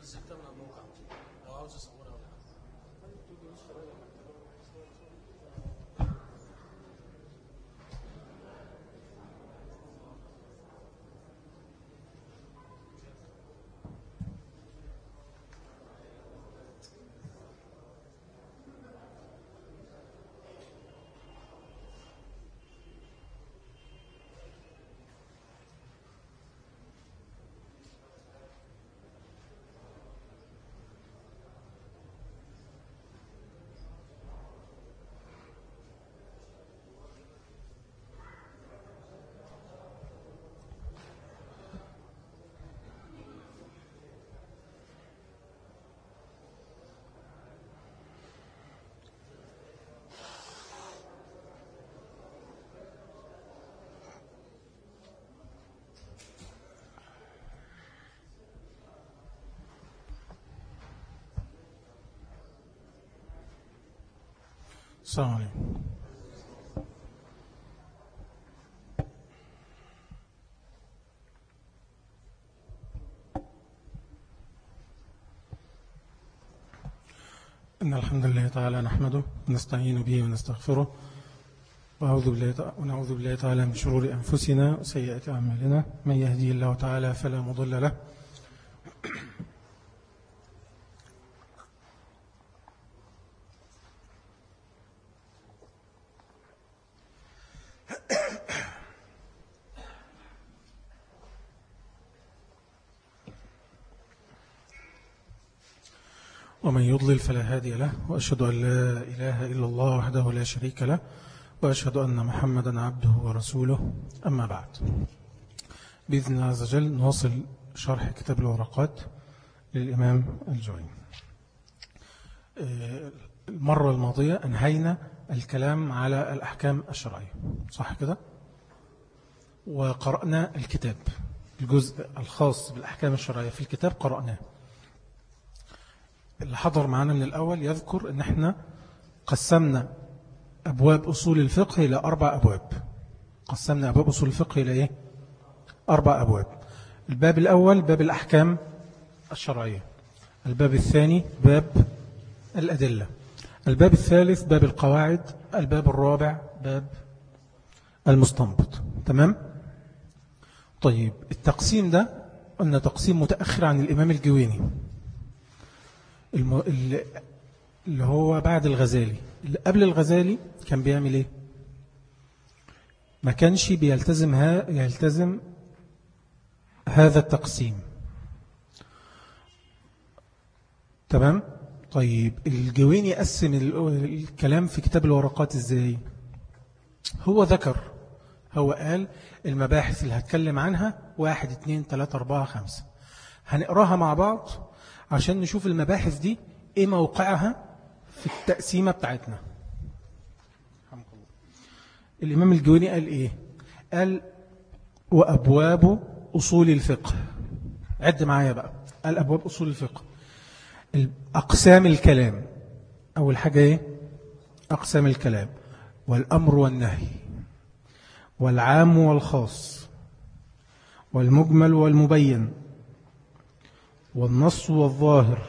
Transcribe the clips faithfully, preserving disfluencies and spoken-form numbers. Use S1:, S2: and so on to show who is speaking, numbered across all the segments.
S1: نزلتها من الموقع لو عاوز اصورها ولا السلام عليكم. إن الحمد لله تعالى نحمده ونستعين به ونستغفره ونعوذ بالله ونعوذ بالله تعالى من شرور أنفسنا وسيئات أعمالنا. من يهدي الله تعالى فلا مضل له ومن يضلل فلا هادي له، وأشهد أن لا إله إلا الله وحده لا شريك له، وأشهد أن محمدا عبده ورسوله. أما بعد، بإذن الله عز وجل نواصل شرح كتاب الورقات للإمام الجويني. المرة الماضية أنهينا الكلام على الأحكام الشرعية، صح كده؟ وقرأنا الكتاب، الجزء الخاص بالأحكام الشرعية في الكتاب قرأناه. اللي حضر معنا من الأول يذكر أن احنا قسمنا أبواب أصول الفقه إلى أربع أبواب. قسمنا أبواب أصول الفقه إلى إيه؟ أربع أبواب. الباب الأول باب الأحكام الشرعية، الباب الثاني باب الأدلة، الباب الثالث باب القواعد، الباب الرابع باب المستنبط. تمام؟ طيب، التقسيم ده قلنا تقسيم متأخر عن الإمام الجويني اللي هو بعد الغزالي. اللي قبل الغزالي كان بيعمل ايه؟ ما كانش بيلتزم ها يلتزم هذا التقسيم. تمام؟ طيب، الجويني قسم الكلام في كتاب الورقات ازاي؟ هو ذكر، هو قال المباحث اللي هتكلم عنها واحد اثنين ثلاثة أربعة خمسة، هنقراها مع بعض عشان نشوف المباحث دي ايه موقعها في التقسيمة بتاعتنا. الإمام الجويني قال ايه؟ قال وأبواب أصول الفقه. عد معايا بقى. قال أبواب أصول الفقه، أقسام الكلام. أول حاجة ايه؟ أقسام الكلام، والأمر والنهي، والعام والخاص، والمجمل والمبين، والنص والظاهر،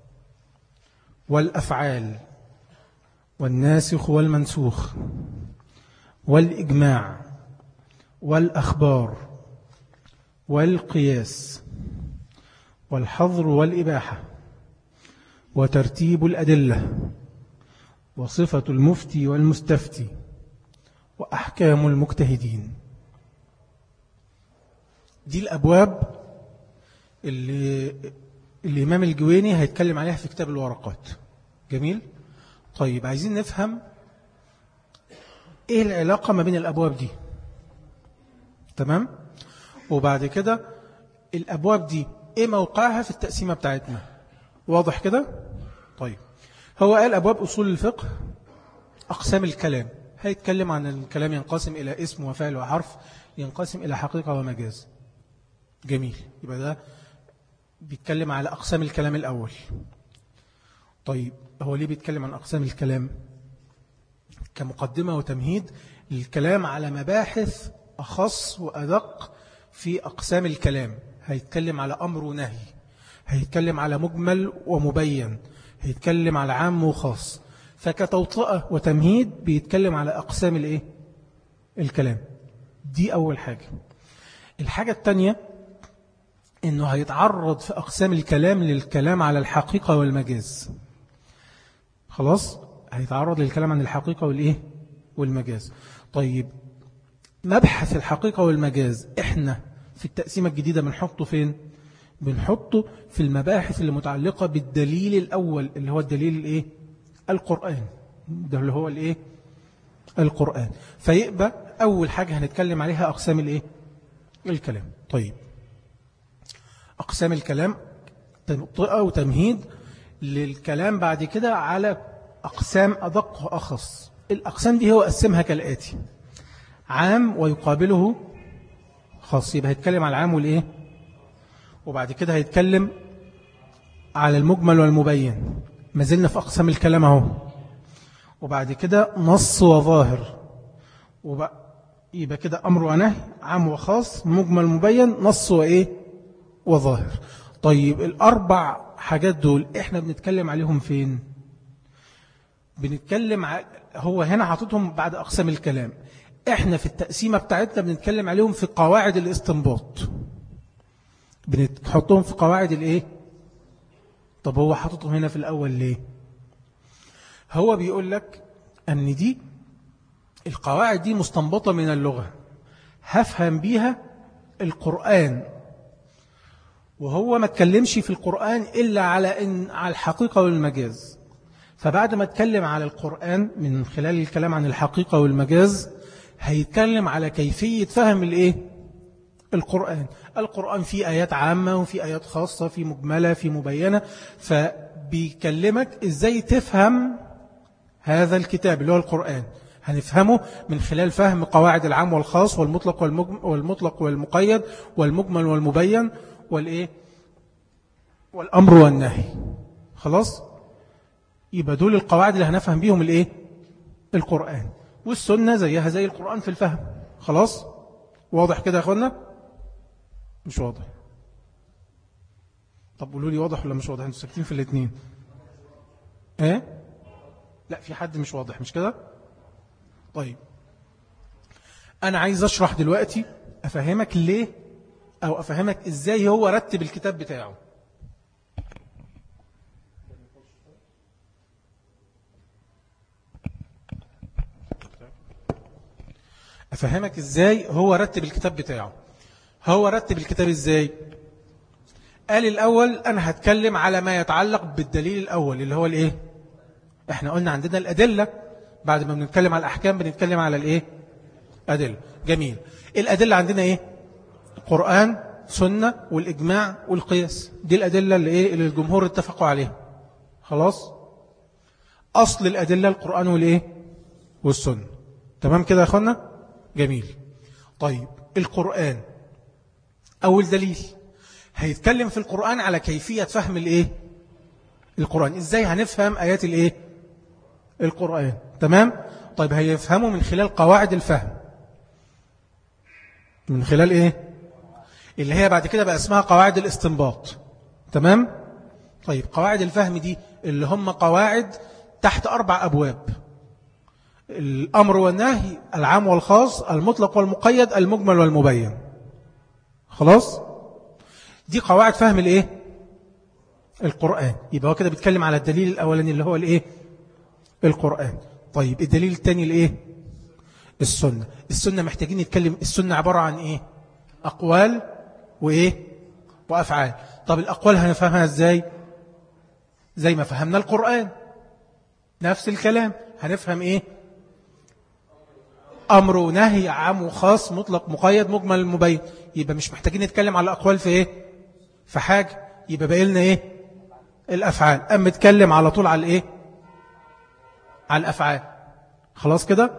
S1: والأفعال، والناسخ والمنسوخ، والإجماع، والأخبار، والقياس، والحظر والإباحة، وترتيب الأدلة، وصفة المفتي والمستفتي، وأحكام المجتهدين. دي الأبواب اللي الإمام الجويني هيتكلم عليها في كتاب الورقات. جميل؟ طيب، عايزين نفهم إيه العلاقة ما بين الأبواب دي. تمام؟ وبعد كده الأبواب دي إيه موقعها في التقسيمة بتاعتنا. واضح كده؟ طيب، هو قال أبواب أصول الفقه أقسام الكلام. هيتكلم عن الكلام ينقسم إلى اسم وفعل وحرف، ينقسم إلى حقيقة ومجاز. جميل، يبقى ده بيتكلم على أقسام الكلام الأول. طيب، هو ليه بيتكلم عن أقسام الكلام؟ كمقدمة وتمهيد للكلام على مباحث أخص وأدق في أقسام الكلام. هيتكلم على أمر ونهي، هيتكلم على مجمل ومبين، هيتكلم على عام وخاص. فكتوطئة وتمهيد بيتكلم على أقسام الإيه؟ الكلام. دي أول حاجة. الحاجة التانية إنه هيتعرض في أقسام الكلام للكلام على الحقيقة والمجاز. خلاص؟ هيتعرض للكلام عن الحقيقة والإيه؟ والمجاز. طيب مبحث الحقيقة والمجاز إحنا في التقسيمة الجديدة بنحطه فين؟ بنحطه في المباحث اللي متعلقة بالدليل الأول اللي هو الدليل الإيه؟ القرآن. ده اللي هو الإيه؟ القرآن. فيبقى أول حاجة هنتكلم عليها أقسام الإيه؟ الكلام. طيب أقسام الكلام تنطئة وتمهيد للكلام بعد كده على أقسام أدق وأخص. الأقسام دي هو قسمها كالآتي: عام ويقابله خاص. يبقى هيتكلم على العام والإيه؟ وبعد كده هيتكلم على المجمل والمبين. ما زلنا في أقسام الكلام اهو. وبعد كده نص وظاهر. يبقى كده أمر ونهي، عام وخاص، مجمل مبين، نص وإيه؟ وظاهر. طيب الأربع حاجات دول إحنا بنتكلم عليهم فين؟ بنتكلم ع... هو هنا حاططهم بعد أقسام الكلام. إحنا في التقسيمة بتاعتنا بنتكلم عليهم في قواعد الاستنباط، بنحطهم في قواعد الإيه؟ طب هو حاططهم هنا في الأول ليه؟ هو بيقول لك أن دي القواعد دي مستنبطة من اللغة، هفهم بيها القرآن. وهو ما تكلمش في القرآن إلا على إن على الحقيقة والمجاز. فبعد ما اتكلم على القرآن من خلال الكلام عن الحقيقة والمجاز، هيتكلم على كيفية فهم الإيه؟ القرآن. القرآن فيه آيات عامة وفي آيات خاصة، في مجملة، في مبينة. فبيكلمك إزاي تفهم هذا الكتاب اللي هو القرآن. هنفهمه من خلال فهم قواعد العام والخاص والمطلق والمطلق والمقيد والمجمل والمبين والإيه؟ والأمر والنهي. خلاص؟ يبقى دول القواعد اللي هنفهم بيهم الإيه؟ القرآن. والسنة زيها زي القرآن في الفهم. خلاص؟ واضح كده يا أخوانا؟ مش واضح؟ طب قولوا لي واضح ولا مش واضح؟ انتوا ساكتين في الاثنين. ايه؟ لا في حد مش واضح مش كده؟ طيب أنا عايز أشرح دلوقتي، أفهمك ليه أو أفهمك إزاي هو رتب الكتاب بتاعه. أفهمك إزاي هو رتب الكتاب بتاعه. هو رتب الكتاب إزاي؟ قال الأول أنا هتكلم على ما يتعلق بالدليل الأول اللي هو الإيه؟ إحنا قلنا عندنا الأدلة، بعد ما بنتكلم على الأحكام بنتكلم على الإيه؟ أدلة. جميل. الأدلة عندنا إيه؟ القرآن، سنة، والإجماع والقياس. دي الأدلة اللي, إيه؟ اللي الجمهور اتفقوا عليها. خلاص؟ أصل الأدلة القرآن والإيه؟ والسنة. تمام كده يا أخوانا؟ جميل. طيب القرآن أول دليل هيتكلم في القرآن على كيفية فهم الإيه؟ القرآن. إزاي هنفهم آيات الإيه؟ القرآن. تمام؟ طيب هيفهمه من خلال قواعد الفهم. من خلال إيه؟ اللي هي بعد كده بقى اسمها قواعد الاستنباط. تمام؟ طيب قواعد الفهم دي اللي هم قواعد تحت أربع أبواب: الأمر والنهي، العام والخاص، المطلق والمقيد، المجمل والمبين. خلاص؟ دي قواعد فهم الإيه؟ القرآن. يبقى هو كده بيتكلم على الدليل الأولاني اللي هو الإيه؟ القرآن. طيب الدليل الثاني الإيه؟ السنة. السنة محتاجين نتكلم. السنة عبارة عن إيه؟ أقوال وإيه؟ وأفعال. طب الأقوال هنفهمها إزاي؟ زي ما فهمنا القرآن نفس الكلام. هنفهم إيه؟ أمر ونهي، عام وخاص، مطلق مقيد، مجمل مبين. يبقى مش محتاجين نتكلم على الأقوال في إيه؟ في حاجة. يبقى بقى لنا إيه؟ الأفعال. أما نتكلم على طول على الإيه؟ على الأفعال. خلاص كده؟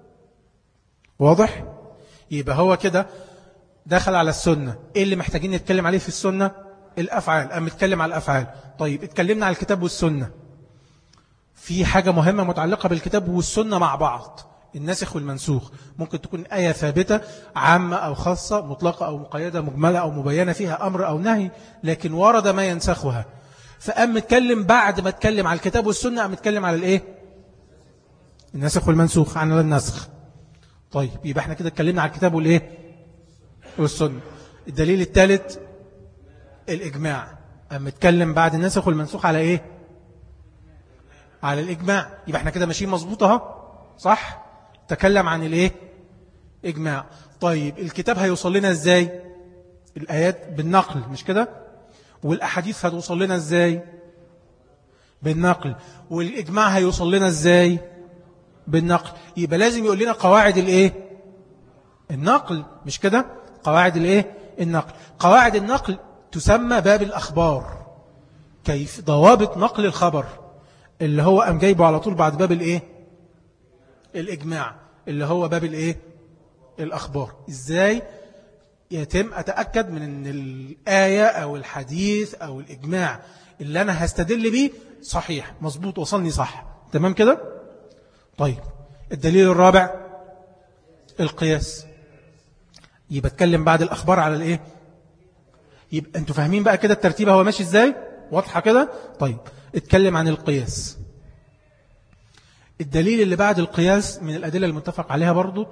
S1: واضح؟ يبقى هو كده دخل على السنة. إيه اللي محتاجين نتكلم عليه في السنة؟ الأفعال. أما نتكلم على الأفعال. طيب اتكلمنا على الكتاب والسنة. في حاجة مهمة متعلقة بالكتاب والسنة مع بعض. الناسخ والمنسوخ ممكن تكون آية ثابتة عامة أو خاصة، مطلقة أو مقيدة، مجملة أو مبينة، فيها أمر أو نهي، لكن ورد ما ينسخها. فأم متكلم بعد ما تكلم على الكتاب والسنة، أم متكلم على الإيه؟ الناسخ والمنسوخ، عن النسخ. طيب يبقى احنا كده اتكلمنا على الكتاب والإيه؟ والسنة. الدليل الثالث الإجماع. أم متكلم بعد الناسخ والمنسوخ على إيه؟ على الإجماع. يبقى احنا كده ماشيين مظبوطة، صح؟ تكلم عن الإيه؟ إجماع. طيب الكتاب هيوصل لنا إزاي؟ الآيات بالنقل، مش كده؟ والأحاديث هتوصل لنا إزاي؟ بالنقل. والإجماع هيوصل لنا إزاي؟ بالنقل. يبقى لازم يقول لنا قواعد الإيه؟ النقل، مش كده؟ قواعد الإيه؟ النقل. قواعد النقل تسمى باب الأخبار. كيف ضوابط نقل الخبر، اللي هو أم جايبه على طول بعد باب الإيه؟ الإجماع، اللي هو باب الإيه؟ الأخبار. إزاي يتم أتأكد من أن الآية أو الحديث أو الإجماع اللي أنا هستدل به صحيح، مظبوط، وصلني صح، تمام كده؟ طيب الدليل الرابع القياس. يبقى اتكلم بعد الأخبار على الإيه؟ يبقى أنتوا فاهمين بقى كده الترتيب هو ماشي إزاي؟ واضحة كده؟ طيب اتكلم عن القياس. الدليل اللي بعد القياس من الأدلة المتفق عليها برضو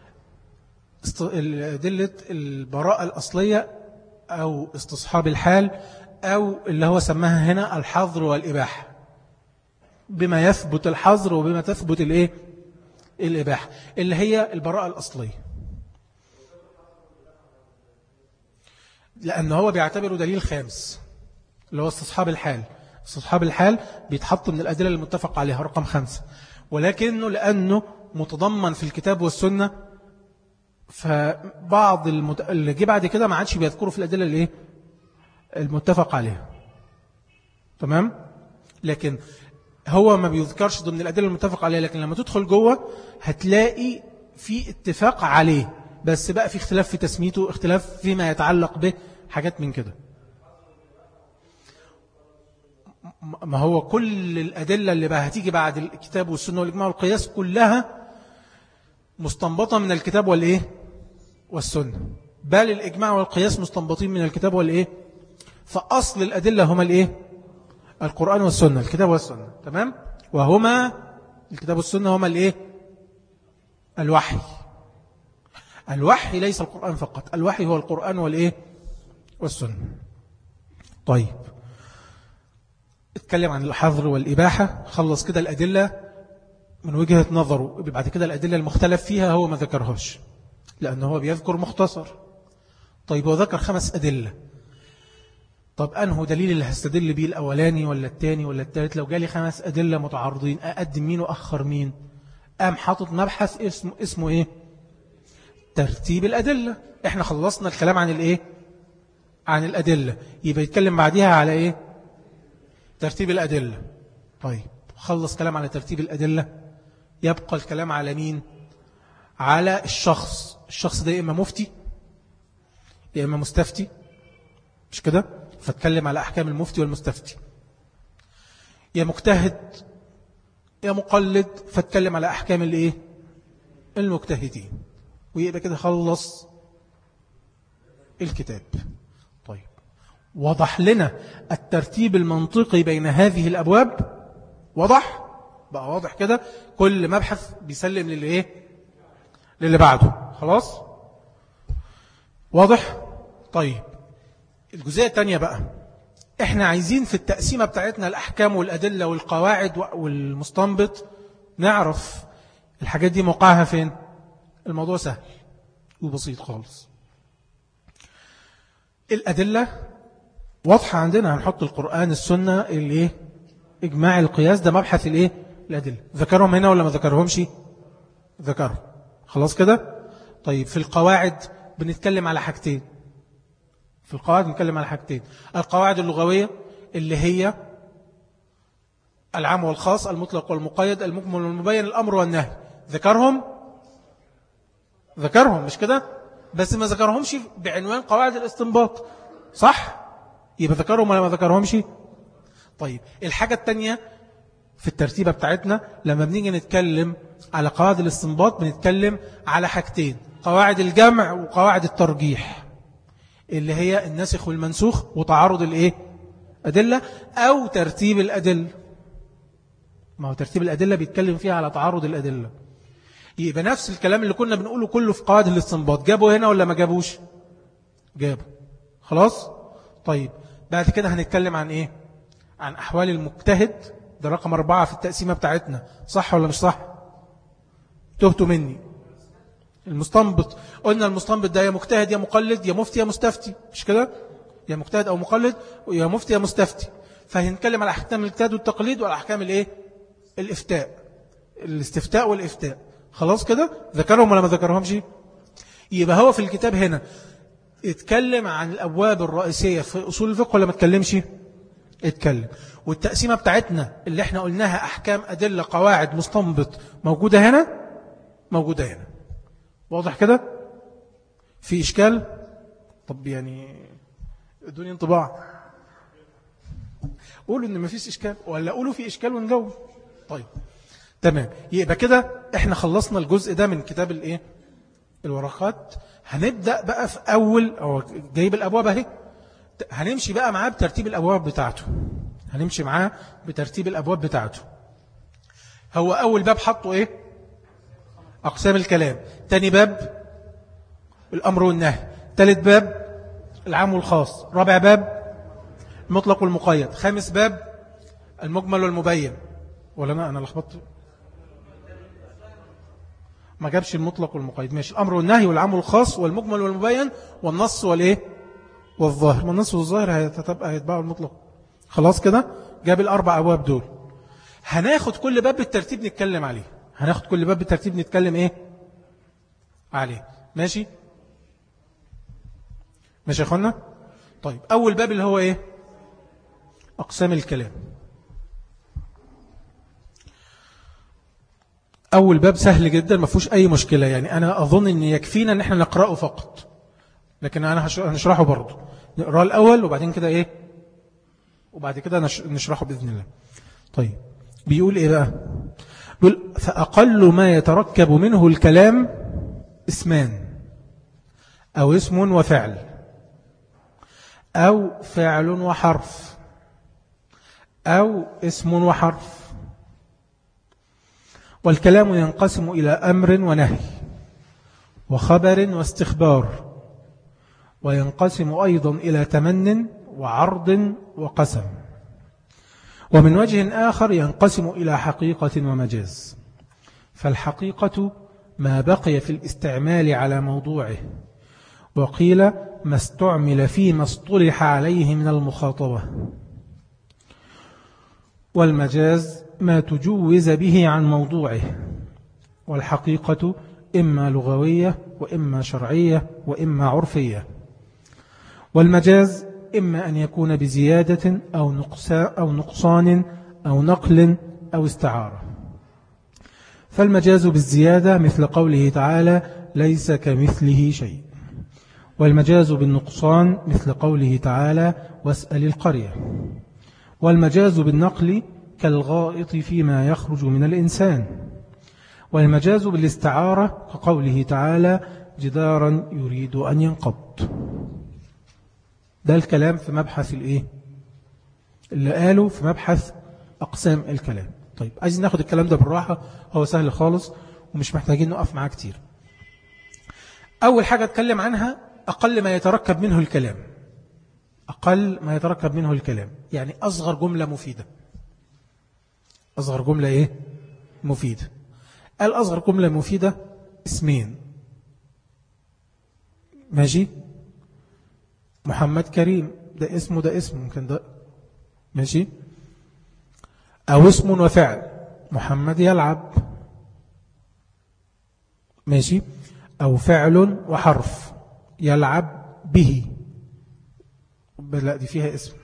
S1: أدلة البراءة الأصلية أو استصحاب الحال، أو اللي هو سماها هنا الحظر والإباحة، بما يثبت الحظر وبما تثبت الإيه؟ الإباحة، اللي هي البراءة الأصلية. لأنه هو بيعتبره دليل خامس اللي هو استصحاب الحال. استصحاب الحال بيتحط من الأدلة المتفق عليها رقم خمسة، ولكنه لأنه متضمن في الكتاب والسنة، فبعض المت... اللي جه بعد كده ما عادش بيذكروا في الأدلة اللي المتفق عليها، تمام؟ لكن هو ما بيذكرش ضمن الأدلة المتفق عليها، لكن لما تدخل جوه هتلاقي في اتفاق عليه، بس بقى في اختلاف في تسميته، اختلاف فيما يتعلق به، حاجات من كده. ما هو كل الأدلة اللي بقى هتيجي بعد الكتاب والسنة والإجماع والقياس كلها مستنبطة من الكتاب والإيه؟ والسنة، بل الإجماع والقياس مستنبطين من الكتاب والإيه؟ فأصل الأدلة هما الإيه؟ القرآن والسنة، الكتاب والسنة، تمام؟ وهما الكتاب والسنة هما الإيه؟ الوحي. الوحي ليس القرآن فقط، الوحي هو القرآن والإيه؟ والسنة. طيب اتكلم عن الحظر والإباحة، خلص كده الأدلة من وجهة نظره. بعد كده الأدلة المختلف فيها هو ما ذكرهاش لأنه هو بيذكر مختصر. طيب هو ذكر خمس أدلة، طب أنه دليل اللي هستدل بيه الأولاني ولا الثاني ولا الثالث؟ لو جالي خمس أدلة متعارضين أقدم مين وأخر مين؟ قام حاطط مبحث اسمه اسمه إيه؟ ترتيب الأدلة. إحنا خلصنا الكلام عن الإيه؟ عن الأدلة، يبقى يتكلم بعدها على إيه؟ ترتيب الأدلة. طيب خلص كلام على ترتيب الأدلة، يبقى الكلام على مين؟ على الشخص. الشخص ده يا إما مفتي يا إما مستفتي، مش كده؟ فاتكلم على أحكام المفتي والمستفتي. يا مجتهد يا مقلد، فاتكلم على أحكام الإيه؟ المجتهدين. ويبقى كده خلص الكتاب. طيب وضح لنا الترتيب المنطقي بين هذه الأبواب، وضح بقى، واضح كده، كل مبحث بيسلم للي إيه؟ للي بعده، خلاص واضح. طيب الجزئية الثانية بقى، احنا عايزين في التقسيمة بتاعتنا الأحكام والأدلة والقواعد والمستنبط نعرف الحاجات دي موقعها فين. الموضوع سهل وبسيط خالص. الأدلة واضحة عندنا، هنحط القرآن السنة الايه؟ إجماع القياس، ده مبحث الايه؟ الأدلة. ذكرهم هنا ولا ما ذكرهمش؟ ذكرهم، خلاص كده. طيب في القواعد بنتكلم على حاجتين. في القواعد بنتكلم على حاجتين، القواعد اللغوية اللي هي العام والخاص، المطلق والمقيد، المجمل والمبين، الأمر والنهي. ذكرهم ذكرهم مش كده؟ بس ما ذكرهمش بعنوان قواعد الاستنباط، صح؟ يبقى ذكرهم ولا ما ذكرهمش؟ طيب الحاجة التانية في الترتيبة بتاعتنا لما بنيجي نتكلم على قواعد الاستنباط بنتكلم على حاجتين: قواعد الجمع وقواعد الترجيح، اللي هي الناسخ والمنسوخ وتعارض الايه أدلة أو ترتيب الأدلة. ما هو ترتيب الأدلة بيتكلم فيها على تعارض الأدلة. يبقى نفس الكلام اللي كنا بنقوله كله في قواعد الاستنباط جابوا هنا ولا ما جابوش؟ جابوا. خلاص. طيب بعد كده هنتكلم عن ايه؟ عن أحوال المجتهد، ده رقم أربعة في التقسيمة بتاعتنا. صح ولا مش صح؟ تهتوا مني. المستنبط، قلنا المستنبط ده يا مجتهد يا مقلد يا مفتي يا مستفتي، مش كده؟ يا مجتهد أو مقلد يا مفتي يا مستفتي. فهنتكلم على أحكام الاجتهاد والتقليد وعلى أحكام الايه؟ الإفتاء، الاستفتاء والإفتاء. خلاص كده؟ ذكرهم ولا ما ذكرهمش؟ يبقى هو في الكتاب هنا اتكلم عن الأبواب الرئيسية في أصول الفقه ولا ما اتكلمش؟ اتكلم. والتقسيمة بتاعتنا اللي احنا قلناها أحكام أدلة قواعد مستنبط موجودة هنا موجودة هنا. واضح كده؟ في إشكال؟ طب يعني ادوني انطباع، قولوا ان مفيش إشكال ولا قولوا في إشكال ونجاوب. طيب تمام. يبقى كده احنا خلصنا الجزء ده من كتاب الايه الورقات. هنبدأ بقى في أول أو جايب الأبواب اهي، هنمشي بقى معاه بترتيب الأبواب بتاعته. هنمشي معاه بترتيب الأبواب بتاعته. هو أول باب حطه إيه؟ أقسام الكلام. تاني باب الأمر والنهي. ثالث باب العام والخاص. رابع باب المطلق والمقيد. خامس باب المجمل والمبين. ولا أنا أنا لخبطت؟ ما جابش المطلق والمقيد. ماشي. الأمر والنهي والعام والخاص والمجمل والمبين والنص والإيه والظاهر. ما النص والظاهر هيتبقى هيتبعوا المطلق. خلاص كده جاب الأربع أبواب دول. هناخد كل باب بالترتيب نتكلم عليه. هناخد كل باب بالترتيب نتكلم إيه عليه. ماشي ماشي يا أخوانا. طيب أول باب اللي هو إيه؟ أقسام الكلام. أول باب سهل جدا ما فيهوش أي مشكلة. يعني أنا أظن أن يكفينا أن احنا نقرأه فقط، لكن أنا هنشرحه برضه. نقرأه الأول وبعدين كده إيه وبعد كده نشرحه بإذن الله. طيب بيقول إيه بقى؟ بيقول فأقل ما يتركب منه الكلام اسمان أو اسم وفعل أو فعل وحرف أو اسم وحرف. والكلام ينقسم إلى أمر ونهي وخبر واستخبار، وينقسم أيضا إلى تمن وعرض وقسم. ومن وجه آخر ينقسم إلى حقيقة ومجاز. فالحقيقة ما بقي في الاستعمال على موضوعه، وقيل ما استعمل فيما اصطلح عليه من المخاطبة. والمجاز ما تجوز به عن موضوعه. والحقيقة إما لغوية وإما شرعية وإما عرفية. والمجاز إما أن يكون بزيادة أو أو نقصان أو نقل أو استعارة. فالمجاز بالزيادة مثل قوله تعالى ليس كمثله شيء. والمجاز بالنقصان مثل قوله تعالى واسأل القرية. والمجاز بالنقل كالغائط فيما يخرج من الإنسان. والمجاز بالاستعارة كقوله تعالى جدارا يريد أن ينقض. ده الكلام في مبحث الإيه اللي قالوا في مبحث أقسام الكلام. طيب عايزين ناخد الكلام ده بالراحة، هو سهل خالص ومش محتاجين نقف معاه كتير. أول حاجة اتكلم عنها أقل ما يتركب منه الكلام. أقل ما يتركب منه الكلام يعني أصغر جملة مفيدة. أصغر جملة إيه مفيدة. قال أصغر جملة مفيدة اسمين. ماشي. محمد كريم ده اسمه ده اسم ممكن ده ماشي. أو اسم وفعل محمد يلعب ماشي. أو فعل وحرف يلعب به. لا دي فيها اسم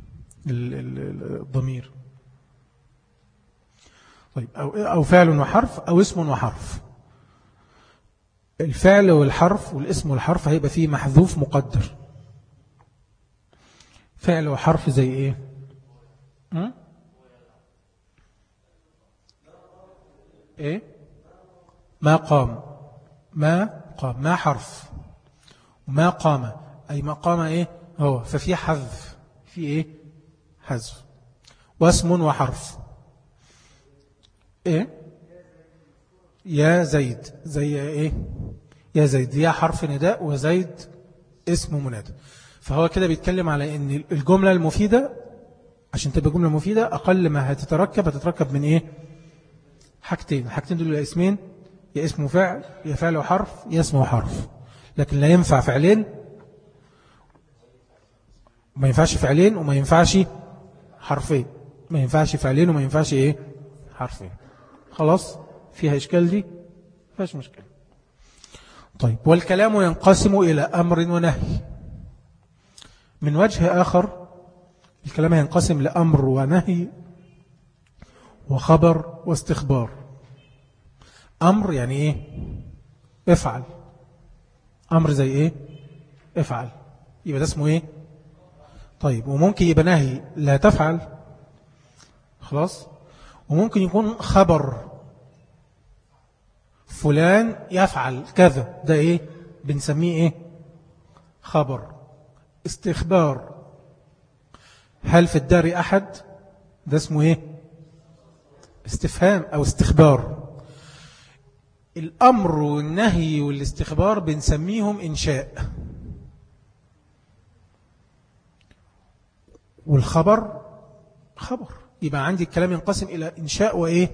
S1: الضمير. طيب أو, أو فعل وحرف أو اسم وحرف. الفعل والحرف والاسم والحرف هيبقى فيه محذوف مقدر. فعل وحرف زي ايه م? إيه؟ ما قام. ما قام ما حرف، وما قام أي ما قام إيه هو، ففي حذف، في إيه حذف. واسم وحرف. إيه يا زيد، زي إيه يا زيد، يا حرف نداء وزيد اسم منادى. فهو كده بيتكلم على ان الجملة المفيدة عشان تبقى جملة مفيدة أقل ما هتتركب هتتركب من إيه حاجتين. الحاجتين دول يا اسمين، يا اسم وفعل، يا فعل وحرف، يا اسم وحرف. لكن لا ينفع فعلين، ما ينفعش فعلين وما ينفعش حرفين، ما ينفعش فعلين وما ينفعش إيه حرفين. خلاص فيها إشكال دي؟ فيهاش مشكلة. طيب والكلام ينقسم إلى أمر ونهي. من وجه آخر الكلام ينقسم لأمر ونهي وخبر واستخبار. أمر يعني إيه افعل، أمر زي إيه افعل، يبقى ده اسمه إيه. طيب وممكن يبقى نهي لا تفعل، خلاص. وممكن يكون خبر فلان يفعل كذا، ده إيه بنسميه إيه خبر. استخبار هل في الدار أحد، ده اسمه إيه استفهام أو استخبار. الأمر والنهي والاستخبار بنسميهم إنشاء. والخبر خبر. يبقى عندي الكلام ينقسم إلى إنشاء وإيه.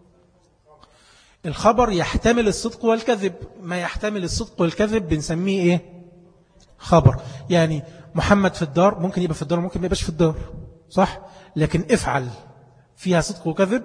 S1: الخبر يحتمل الصدق والكذب، ما يحتمل الصدق والكذب بنسميه إيه خبر. يعني محمد في الدار، ممكن يبقى في الدار ممكن ما يبقاش في الدار، صح. لكن افعل فيها صدق وكذب،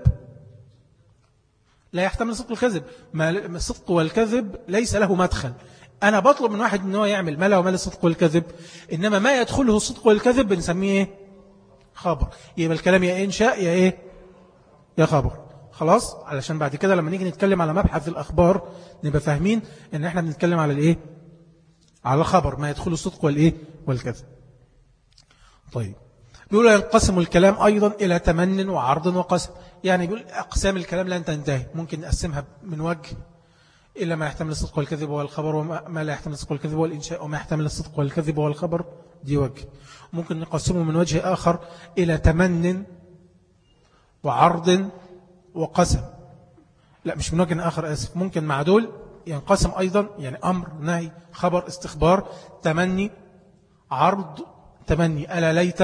S1: لا يحتمل صدق والكذب. ما الصدق والكذب ليس له مدخل. أنا بطلب من واحد أنه يعمل ما له مال الصدق والكذب، إنما ما يدخله الصدق والكذب بنسميه إيه خبر. يبقى الكلام يا إنشاء يا إيه يا خبر. خلاص، علشان بعد كده لما نيجي نتكلم على مبحث الأخبار نبقى فاهمين إن إحنا بنتكلم على الإيه على الخبر، ما يدخله الصدق والإيه والكذب. طيب بيقول ينقسم الكلام أيضا إلى تمن وعرض وقسم. يعني بيقول أقسام الكلام لن تنتهي، ممكن نقسمها من وجه إلى ما يحتمل الصدق والكذب والخبر، وما لا يحتمل الصدق والكذب والإنشاء، وما يحتمل الصدق والكذب والخبر، دي وجه. ممكن نقسمه من وجه آخر إلى تمن وعرض وقسم. لا مش من وجه آخر آسف، ممكن مع دول ينقسم أيضا، يعني أمر نهي خبر استخبار تمني عرض. تمني ألا ليت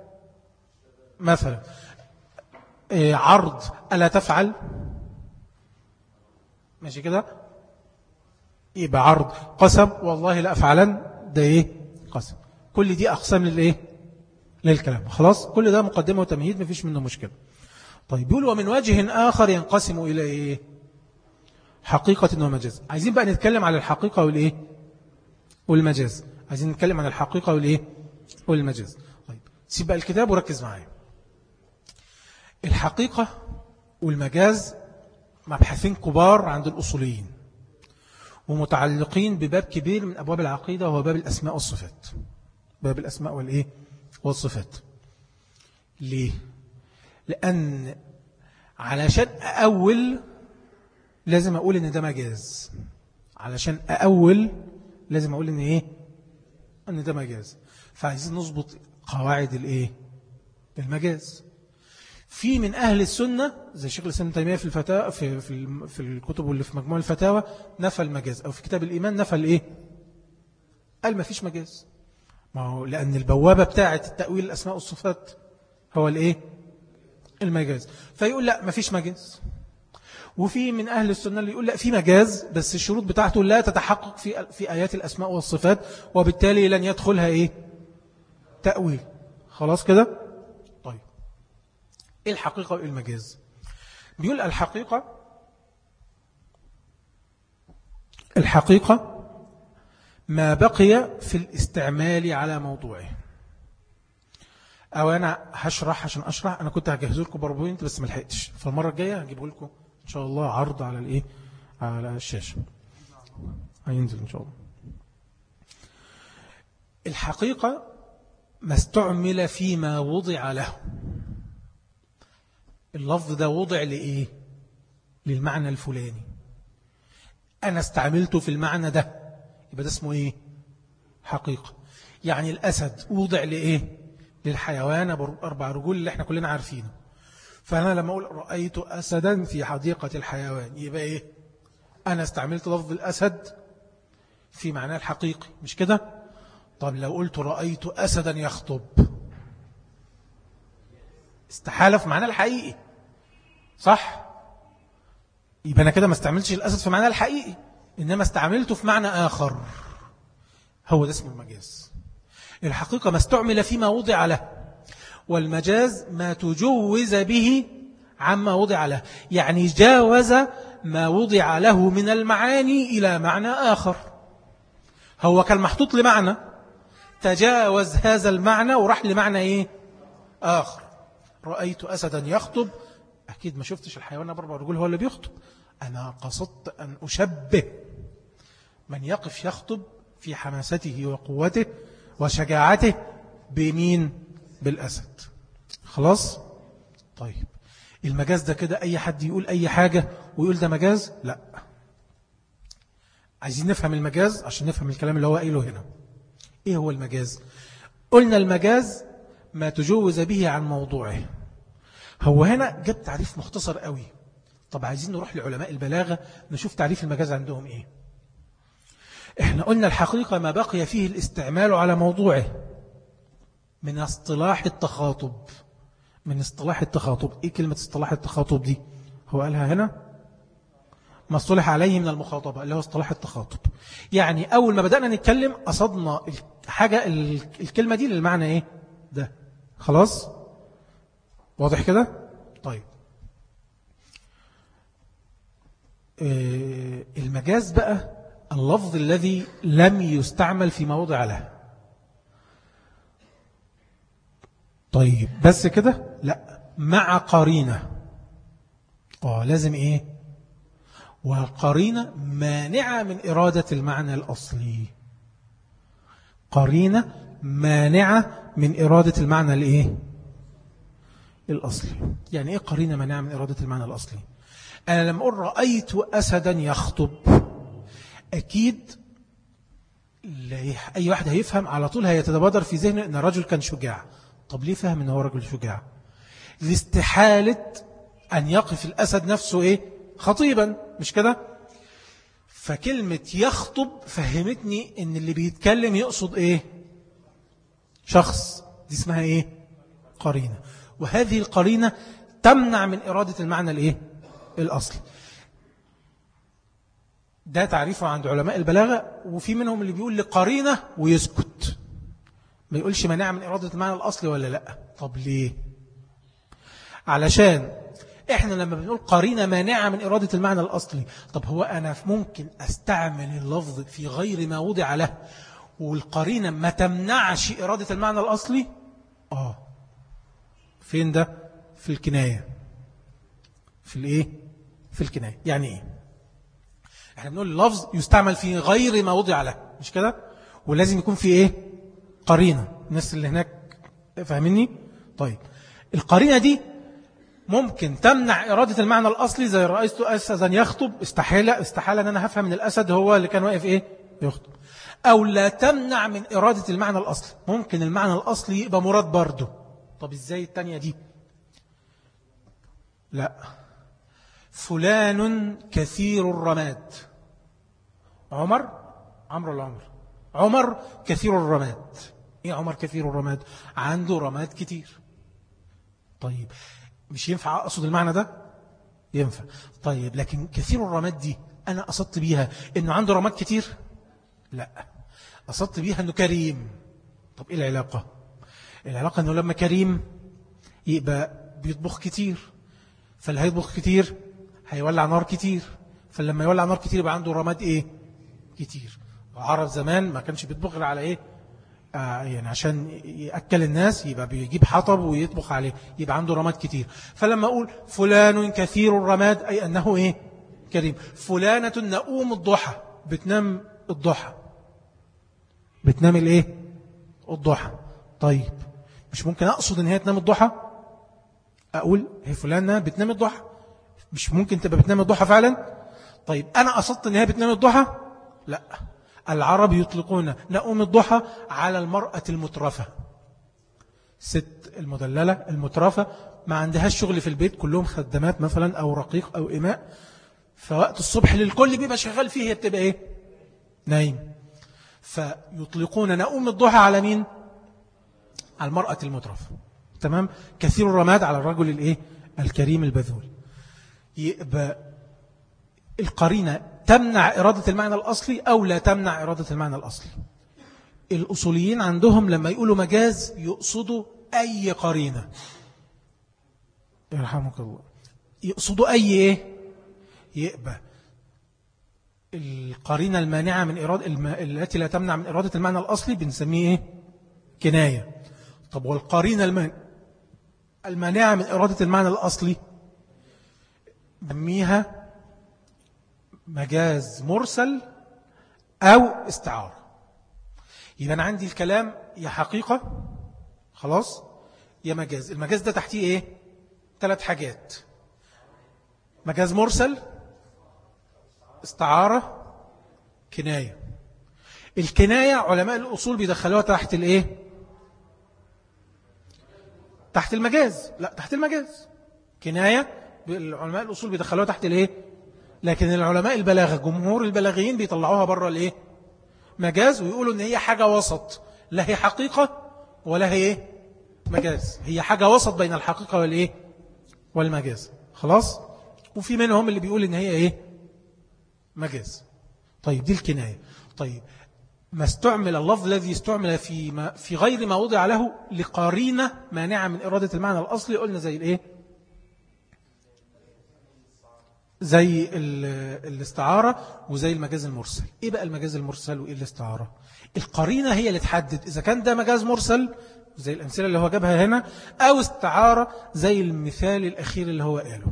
S1: مثلا، إيه عرض ألا تفعل، ماشي كده. يبقى عرض. قسم والله لا أفعلن، ده إيه قسم. كل دي أقسام للإيه للكلام. خلاص كل ده مقدمة وتمهيد مفيش منه مشكلة. طيب يقول ومن وجه آخر ينقسم إلى إيه حقيقة ومجاز. عايزين بقى نتكلم على الحقيقة والإيه والمجاز. عايزين نتكلم عن الحقيقة والإيه والمجاز. طيب سيب بقى الكتاب وركز معايا. الحقيقة والمجاز مبحثين كبار عند الأصوليين، ومتعلقين بباب كبير من أبواب العقيدة، وهو باب الأسماء والصفات. باب الأسماء والإيه والصفات. ليه؟ لأن علشان أأول لازم أقول إن ده مجاز. علشان أأول لازم أقول إن إيه إن ده مجاز. فعايزين نظبط قواعد الإيه المجاز. في من أهل السنة زي شيخ الإسلام ابن تيمية في الفتاوى في في في الكتب واللي في مجموع الفتاوى نفى المجاز، أو في كتاب الإيمان نفى الإيه قال ما فيش مجاز. ما هو لأن البوابة بتاعة التأويل الأسماء والصفات هو الإيه المجاز، فيقول لا ما فيش مجاز. وفي من أهل السنة اللي يقول لا في مجاز، بس الشروط بتاعته لا تتحقق في في آيات الأسماء والصفات، وبالتالي لن يدخلها إيه تأويل. خلاص كده. طيب إيه الحقيقة وإيه المجاز؟ بيقول الحقيقة الحقيقة ما بقي في الاستعمال على موضوعه. أو أنا هشرح عشان أشرح، أنا كنت هجهز لكم باوربوينت بس ما لحقتش، فالمرة الجاية هجيبه لكم إن شاء الله عرض على الإيه على الشاشة، هينزل إن شاء الله. الحقيقة ما استعمل فيما وضع له. اللفظ ده وضع لإيه للمعنى الفلاني، أنا استعملته في المعنى ده، يبقى ده اسمه إيه؟ حقيقة. يعني الأسد وضع لإيه؟ للحيوان أربع رجول اللي احنا كلنا عارفينه. فأنا لما أقول رأيت أسدا في حديقة الحيوان، يبقى إيه؟ أنا استعملت لفظ الأسد في معناه الحقيقي، مش كده؟ طب لو قلت رأيت أسدا يخطب، استحالة في معناه الحقيقي، صح؟ يبقى أنا كده ما استعملتش الأسد في معناه الحقيقي، إنما استعملته في معنى آخر، هو ده اسمه المجاز. الحقيقة ما استعمل فيما وضع له، والمجاز ما تجوز به عما وضع له، يعني جاوز ما وضع له من المعاني إلى معنى آخر. هو كان محطوط لمعنى، تجاوز هذا المعنى وراح لمعنى إيه؟ آخر. رأيت أسدا يخطب، أكيد ما شفتش الحيوان بأربع رجول هو اللي بيخطب، أنا قصدت أن أشبه من يقف يخطب في حماسته وقوته وشجاعته بمين؟ بالأسد. خلاص؟ طيب المجاز ده كده أي حد يقول أي حاجة ويقول ده مجاز؟ لا، عايزين نفهم المجاز عشان نفهم الكلام اللي هو قايله هنا. إيه هو المجاز؟ قلنا المجاز ما تجوز به عن موضوعه. هو هنا جاب تعريف مختصر قوي. طب عايزين نروح لعلماء البلاغة نشوف تعريف المجاز عندهم إيه. إحنا قلنا الحقيقة ما بقي فيه الاستعمال على موضوعه من اصطلاح التخاطب. من اصطلاح التخاطب. إيه كلمة اصطلاح التخاطب دي؟ هو قالها هنا ما اصطلح عليه من المخاطبة اللي هو اصطلاح التخاطب. يعني أول ما بدأنا نتكلم قصدنا الحاجة الكلمة دي للمعنى إيه؟ ده. خلاص؟ واضح كده؟ طيب المجاز بقى اللفظ الذي لم يستعمل في موضع له. طيب بس كده؟ لا، مع قرينة. اه لازم ايه؟ والقرينة مانعة من إرادة المعنى الأصلي. قرينة مانعة من إرادة المعنى الايه؟ الأصلي. يعني ايه قرينة مانعة من إرادة المعنى الأصلي؟ أنا لما أقول رأيت أسدا يخطب، أكيد أي واحد هيفهم على طول هيتبادر في ذهنه أن الرجل كان شجاع. طب ليه فهم أنه هو رجل شجاع؟ لاستحالة أن يقف الأسد نفسه إيه؟ خطيبا، مش كده؟ فكلمة يخطب فهمتني أن اللي بيتكلم يقصد إيه؟ شخص. دي اسمها إيه؟ قرينة. وهذه القرينة تمنع من إرادة المعنى الإيه؟ الأصل. ده تعريفه عند علماء البلاغة. وفي منهم اللي بيقول لقرينة ويسكت، ما يقولش منع من إرادة المعنى الأصلي ولا لا. طب ليه؟ علشان إحنا لما بنقول قرينة مانعة من إرادة المعنى الأصلي، طب هو أنا ممكن أستعمل اللفظ في غير ما وضع له والقرينة ما تمنعش إرادة المعنى الأصلي؟ آه فين ده؟ في الكناية. في الإيه؟ في الكناية. يعني إيه؟ احنا بنقول اللفظ يستعمل في غير ما وضع له، مش كده؟ ولازم يكون في إيه؟ قرينة. الناس اللي هناك فاهميني؟ طيب القرينة دي ممكن تمنع إرادة المعنى الأصلي، زي رأيت أسدا يخطب، استحالة استحالة أن أنا هفهم من الأسد هو اللي كان واقف إيه؟ يخطب. أو لا تمنع من إرادة المعنى الأصلي، ممكن المعنى الأصلي يبقى مراد برضه. طب إزاي التانية دي؟ لا، فلان كثير الرماد. عمر عمرو ولا عمر عمر كثير الرماد. ايه عمر كثير الرماد؟ عنده رماد كتير. طيب مش ينفع أقصد المعنى ده؟ ينفع. طيب لكن كثير الرماد دي أنا قصدت بيها إنه عنده رماد كتير؟ لا، قصدت بيها إنه كريم. طب إيه العلاقة؟ العلاقة إنه لما كريم يبقى بيطبخ كتير، فاللي هيطبخ كتير هيولع نار كتير، فلما يولع نار كتير يبقى عنده رماد إيه؟ كتير. عرب زمان ما كانش بيطبخ غير على إيه؟ آه يعني عشان يأكل الناس يبقى بيجيب حطب ويطبخ عليه، يبقى عنده رماد كتير. فلما أقول فلان كثير الرماد أي أنه إيه؟ كريم. فلانة نقوم الضحى، بتنام الضحى، بتنام الإيه؟ الضحى. طيب مش ممكن أقصد أن هي تنام الضحى؟ أقول هي فلانة بتنام الضحى، مش ممكن تبقى بتنام الضحى فعلا؟ طيب أنا قصدت أن هي بتنام الضحى؟ لا، العرب يطلقون نؤوم الضحى على المرأة المترفة، ست المدللة المترفة ما عندهاش شغل في البيت، كلهم خدمات مثلا أو رقيق أو إماء، فوقت الصبح للكل بيبقى شغال فيه، هي بتبقى إيه؟ نايم. فيطلقون نؤوم الضحى على مين؟ على المرأة المترفة. تمام؟ كثير الرماد على الرجل الإيه؟ الكريم البذول. يبقى القرينة تمنع إرادة المعنى الأصلي أو لا تمنع إرادة المعنى الأصلي. الأصوليين عندهم لما يقولوا مجاز يقصدوا أي قرينة، يرحمك الله، يقصدوا أي إيه؟ يبقى القرينة المانعة من إرادة الم... التي لا تمنع من إرادة المعنى الأصلي بنسميه إيه؟ كناية. طب والقرينة المان... المانعة من إرادة المعنى الأصلي بنسميها مجاز مرسل أو استعارة. يبقى أنا عندي الكلام يا حقيقة خلاص يا مجاز. المجاز ده تحتيه إيه؟ ثلاث حاجات: مجاز مرسل، استعارة، كناية. الكناية علماء الأصول بيدخلوها تحت الإيه؟ تحت المجاز. لا، تحت المجاز. كناية علماء الأصول بيدخلوها تحت الإيه؟ لكن العلماء البلاغة جمهور البلاغيين بيطلعوها بره الإيه؟ مجاز، ويقولوا إن هي حاجة وسط، لا هي حقيقة ولا هي إيه؟ مجاز. هي حاجة وسط بين الحقيقة والإيه؟ والمجاز. خلاص؟ وفي منهم اللي بيقول إن هي إيه؟ مجاز. طيب دي الكناية. طيب ما استعمل اللفظ الذي استعمل في ما في غير ما وضع له لقرينة مانعة من إرادة المعنى الأصلي، قلنا زي الإيه؟ زي الاستعارة وزي المجاز المرسل. إيه بقى المجاز المرسل وإيه الاستعارة؟ القرينة هي اللي تحدد إذا كان ده مجاز مرسل زي الأمثلة اللي هو جابها هنا، أو استعارة زي المثال الأخير اللي هو قاله.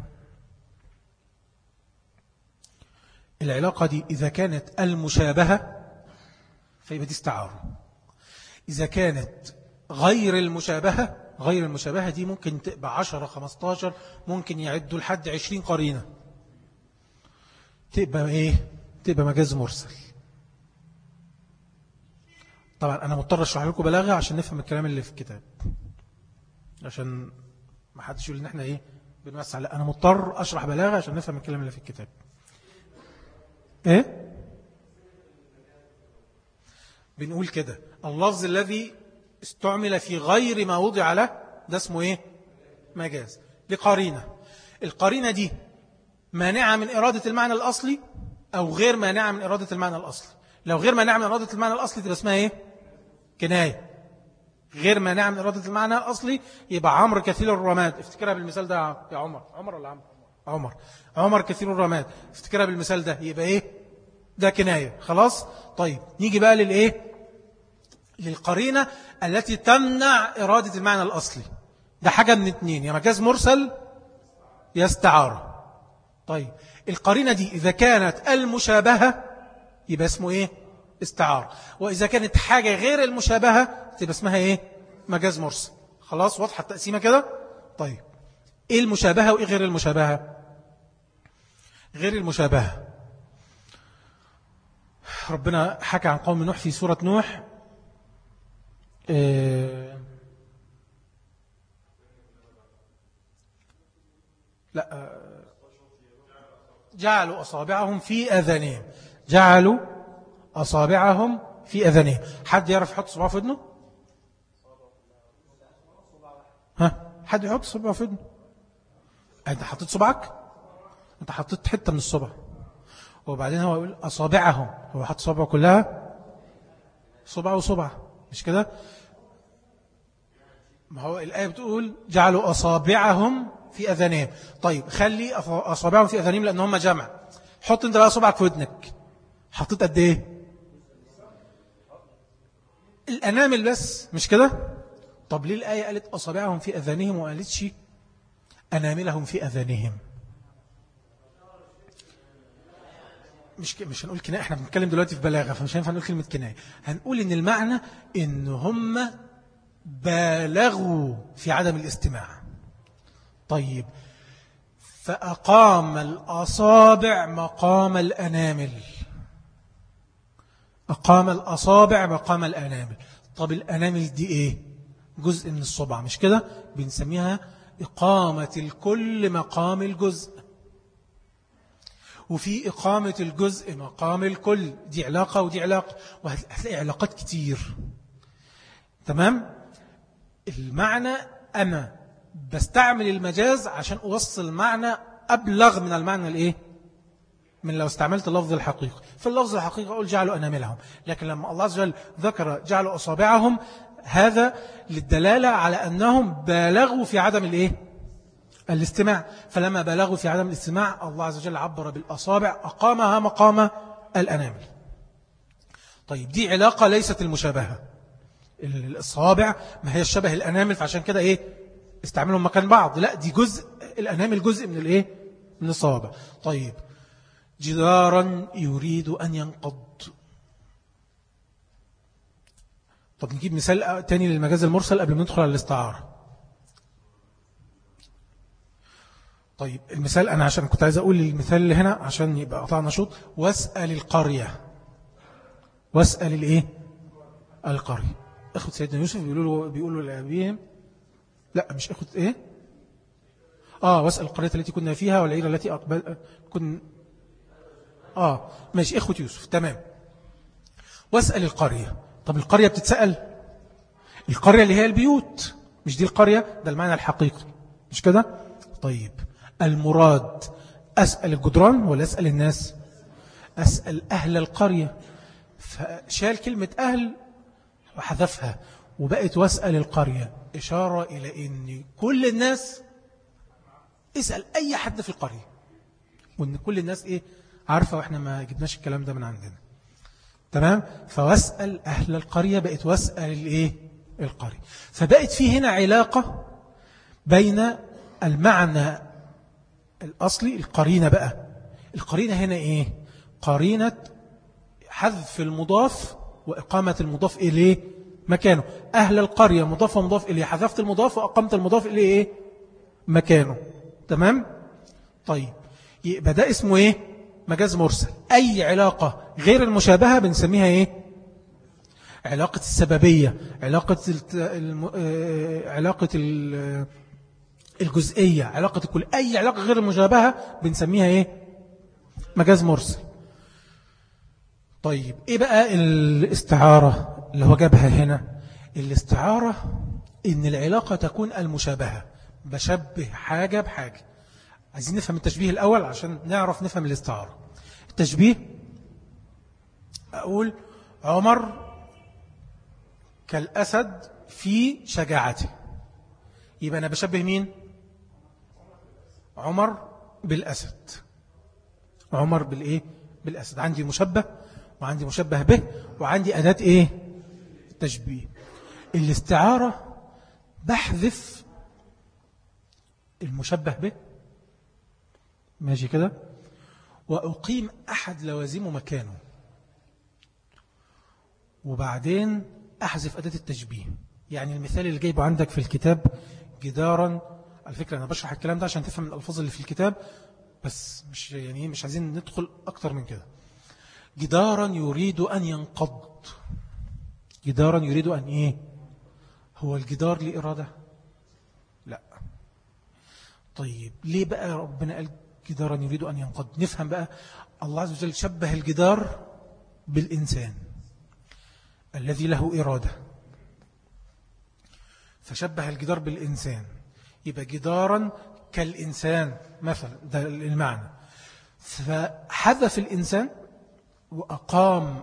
S1: العلاقة دي إذا كانت المشابهة فيبقى دي استعارة. إذا كانت غير المشابهة، غير المشابهة دي ممكن تبقى عشرة خمستاشر، ممكن يعدوا لحد عشرين قرينة، تبقى إيه؟ تبقى مجاز مرسل. طبعا أنا مضطر أشرح لكم بلاغة عشان نفهم الكلام اللي في الكتاب، عشان ما حدش يقول إن إحنا إيه بنوسع. لا، أنا مضطر أشرح بلاغة عشان نفهم الكلام اللي في الكتاب. إيه؟ بنقول كده: اللفظ الذي استعمل في غير ما وضع له ده اسمه إيه؟ مجاز. لقرينة. القرينة دي مانعة من إرادة المعنى الأصلي أو غير مانعة من إرادة المعنى الأصلي. لو غير مانعة من إرادة المعنى الأصلي تبقى اسمها إيه؟ كناية. غير مانعة من إرادة المعنى الأصلي يبقى عمرو كثير الرماد. افتكرها بالمثال ده يا عمر. عمر ولا عمرو؟ عمر. عمر كثير الرماد. افتكرها بالمثال ده يبقى إيه؟ ده كناية. خلاص؟ طيب نيجي بقى للإيه؟ للقرينة التي تمنع إرادة المعنى الأصلي. ده حاجة من اتنين: يا مجاز مرسل يا استعارة. طيب القرينة دي إذا كانت المشابهة يبقى اسمه إيه؟ استعارة. وإذا كانت حاجة غير المشابهة تبقى اسمها إيه؟ مجاز مرسل. خلاص واضحة التقسيمة كده؟ طيب إيه المشابهة وإيه غير المشابهة؟ غير المشابهة ربنا حكى عن قوم نوح في سورة نوح. إيه لا جعلوا أصابعهم في أذانهم. جعلوا أصابعهم في أذانهم. حد يعرف يحط صباعه في ودنه؟ ها؟ حد يحط صباعه في ودنه؟ أنت حطيت صباعك؟ أنت حطيت حتة من الصبع، وبعدين هو يقول أصابعهم. هو حط صبعه كلها صبع وصبع، مش كده؟ ما هو الآية بتقول جعلوا أصابعهم في أذانهم. طيب خلي أصابعهم في أذانهم لأن هم جمع. حط انت بقى صبعك في ودنك. حطيت قد ايه؟ الأنامل بس، مش كده؟ طب ليه الآية قالت أصابعهم في أذانهم وما قالتش أناملهم في أذانهم؟ مش مش هنقول كناية، احنا بنتكلم دلوقتي في بلاغة فمش هينفع نقول كلمة كناية. هنقول ان المعنى ان هم بالغوا في عدم الاستماع. طيب فأقام الأصابع مقام الأنامل. أقام الأصابع مقام الأنامل. طب الأنامل دي إيه؟ جزء من الصبع مش كده؟ بنسميها إقامة الكل مقام الجزء، وفي إقامة الجزء مقام الكل. دي علاقة ودي علاقة، وهتلاقي علاقات كتير. تمام؟ المعنى أنا بستعمل المجاز عشان أوصل معنى أبلغ من المعنى الإيه؟ من لو استعملت اللفظ الحقيقي. في اللفظ الحقيقي أقول جعلوا أناملهم، لكن لما الله عز وجل ذكر جعلوا أصابعهم، هذا للدلالة على أنهم بالغوا في عدم الإيه؟ الاستماع. فلما بالغوا في عدم الاستماع الله عز وجل عبر بالأصابع أقامها مقام الأنامل. طيب دي علاقة ليست المشابهة. الأصابع ما هي الشبه الأنامل، فعشان كده إيه استعملهم مكان بعض. لا، دي جزء، الأنامل جزء من الإيه؟ من الصوابع. طيب جدارا يريد أن ينقض. طب نجيب مثال تاني للمجاز المرسل قبل ما ندخل على الاستعارة. طيب المثال أنا عشان كنت عايز أقول المثال اللي هنا عشان يبقى قطعنا شوط. واسأل القرية. واسأل الإيه؟ القرية. أخذ سيدنا يوسف بيقولوا بيقولوا لأبيهم، لا مش أخذ إيه؟ آه واسأل القرية التي كنا فيها والعيرة التي أقبل كن آه ماشي إخوة يوسف. تمام. واسأل القرية. طب القرية بتتسأل؟ القرية اللي هي البيوت، مش دي القرية، ده المعنى الحقيقي مش كده؟ طيب المراد أسأل الجدران ولا أسأل الناس؟ أسأل أهل القرية. فشال كلمة أهل وحذفها وبقت واسأل القرية، إشارة إلى أن كل الناس اسأل أي حد في القرية، وأن كل الناس إيه عارفة، وإحنا ما جبناش الكلام ده من عندنا. تمام. فواسأل أهل القرية بقت واسأل الإيه؟ القرية. فبقت في هنا علاقة بين المعنى الأصلي. القرينة بقى، القرينة هنا إيه؟ قرينة حذف المضاف وإقامة المضاف إليه مكانه. أهل القرية مضاف ومضاف إليه، حذفت المضاف وأقمت المضاف إليه إيه؟ مكانه. تمام. طيب يبقى ده اسمه إيه؟ مجاز مرسل. أي علاقة غير المشابهة بنسميها إيه؟ علاقة السببية، علاقة الم... علاقة الجزئية، علاقة الكل. أي علاقة غير المشابهة بنسميها إيه؟ مجاز مرسل. طيب إيه بقى الاستعارة اللي هو جابها هنا؟ الاستعارة إن العلاقة تكون المشابهة، بشبه حاجة بحاجة. عايزين نفهم التشبيه الأول عشان نعرف نفهم الاستعارة. التشبيه أقول عمر كالأسد في شجاعته، يبقى أنا بشبه مين؟ عمر بالأسد. عمر بالإيه؟ بالأسد. عندي مشبه وعندي مشبه به وعندي أداة إيه؟ التشبيه. الاستعارة بحذف المشبه به، ماشي كده، وأقيم أحد لوازمه مكانه، وبعدين أحذف أداة التشبيه. يعني المثال اللي جايبه عندك في الكتاب جدارا، على فكرة أنا بشرح الكلام ده عشان تفهم الألفاظ اللي في الكتاب بس، مش يعني مش عايزين ندخل أكتر من كده. جدارا يريد أن ينقض. جدارا يريد أن إيه؟ هو الجدار ليه إرادة؟ لا. طيب ليه بقى ربنا قال جدارا يريد أن ينقض؟ نفهم بقى. الله عز وجل شبه الجدار بالإنسان الذي له إرادة، فشبه الجدار بالإنسان، يبقى جدارا كالإنسان مثلا، ده المعنى. فحذف الإنسان وأقام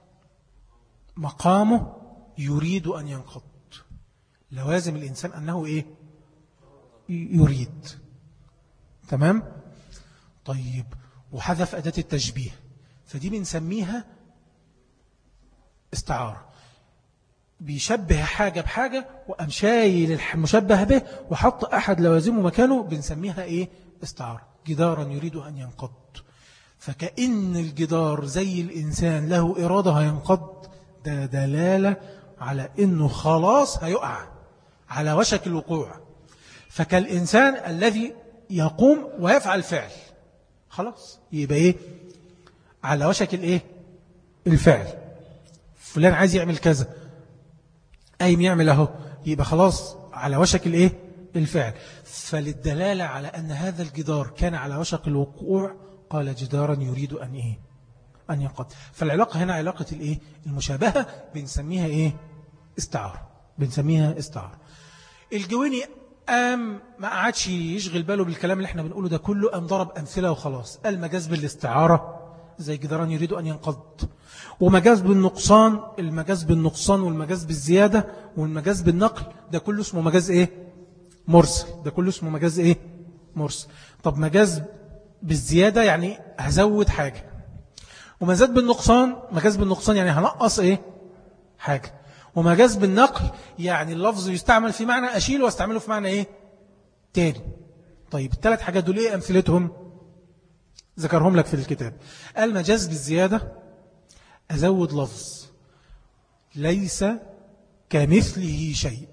S1: مقامه يريد أن ينقض. لوازم الإنسان أنه إيه؟ يريد. تمام؟ طيب وحذف أداة التشبيه، فدي بنسميها استعارة. بيشبه حاجة بحاجة وقام شايل المشبه به وحط أحد لوازمه مكانه، بنسميها إيه؟ استعارة. جدارا يريد أن ينقض. فكأن الجدار زي الإنسان له إرادة هينقض، ده دلالة على إنه خلاص هيقع على وشك الوقوع. فكالإنسان الذي يقوم ويفعل فعل، خلاص يبقى إيه على وشك الإيه الفعل. فلان عايز يعمل كذا، قايم يعمل أهو، يبقى خلاص على وشك الإيه الفعل. فللدلالة على أن هذا الجدار كان على وشك الوقوع قال جدارا يريد أن إيه أن ينقض. فالعلاقة هنا علاقة الإيه المشابهة بنسميها إيه استعارة، بنسميها استعارة. الجويني قام ما قعدش يشغل باله بالكلام اللي احنا بنقوله ده كله، قام ضرب أمثلة وخلاص. المجاز بالاستعارة زي جداران يريد أن ينقض، ومجاز بالنقصان، المجاز بالنقصان والمجاز بالزيادة والمجاز بالنقل، ده كله اسمه مجاز إيه مرسل، ده كله اسمه مجاز إيه مرسل. طب مجاز بالزيادة يعني هزود حاجة، ومجاز بالنقصان، مجاز بالنقصان يعني هنقص إيه حاجة، ومجاز بالنقل يعني اللفظ يستعمل في معنى أشيله واستعمله في معنى إيه تاني. طيب الثلاث حاجات دول إيه أمثلتهم؟ ذكرهم لك في الكتاب. المجاز بالزيادة أزود لفظ ليس كمثله شيء،